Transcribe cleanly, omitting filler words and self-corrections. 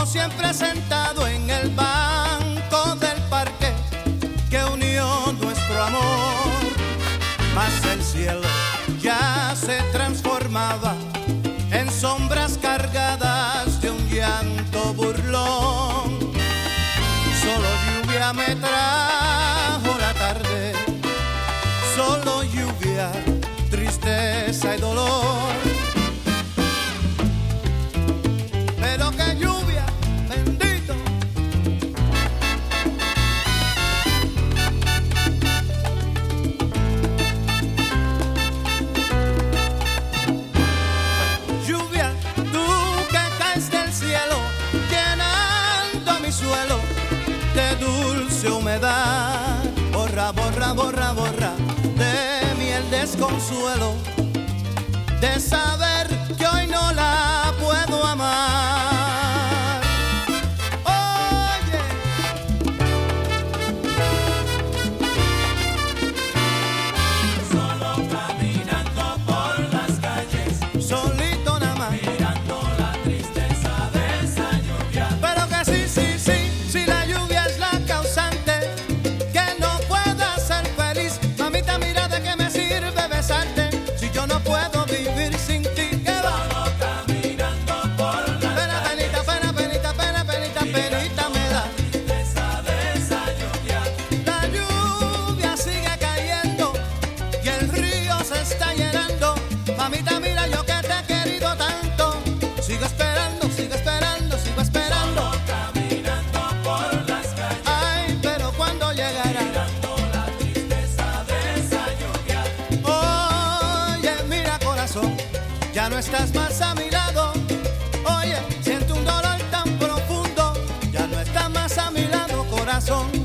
siempre sentado en el banco del parque que unió nuestro amor, mas el cielo ya se transformaba en sombras cargadas de un llanto burlón. Solo lluvia me trajo la tarde, solo lluvia, tristeza y dolor. Pero que lluvia, bendito. Lluvia, tú que caes del cielo, llenando mi suelo de dulce humedad. Borra, borra, borra, borra de mí el desconsuelo de saber que hoy no la puedo amar. Oye, Solo caminando por las calles, solito nada más, mirando la tristeza de esa lluvia. pero que sí, sí, sí, si la lluvia es la causante que no pueda ser feliz. Mamita, mira de qué me sirve besarte si yo no puedo vivir sin ti. ¿Qué va? Solo caminando por las Pena, penita, pena, penita, pena, penita, penita me da. tristeza de esa lluvia. La lluvia sigue cayendo y el río se está llenando. Mamita, mira yo que te he querido tanto. Sigo esperando, sigo esperando, sigo esperando. Solo caminando por las calles, Ay, pero ¿cuándo llegará? mirando la tristeza de esa lluvia. Oye, mira corazón, ya no estás más a mi lado. Oye, siento un dolor tan profundo, ya no estás más a mi lado, corazón.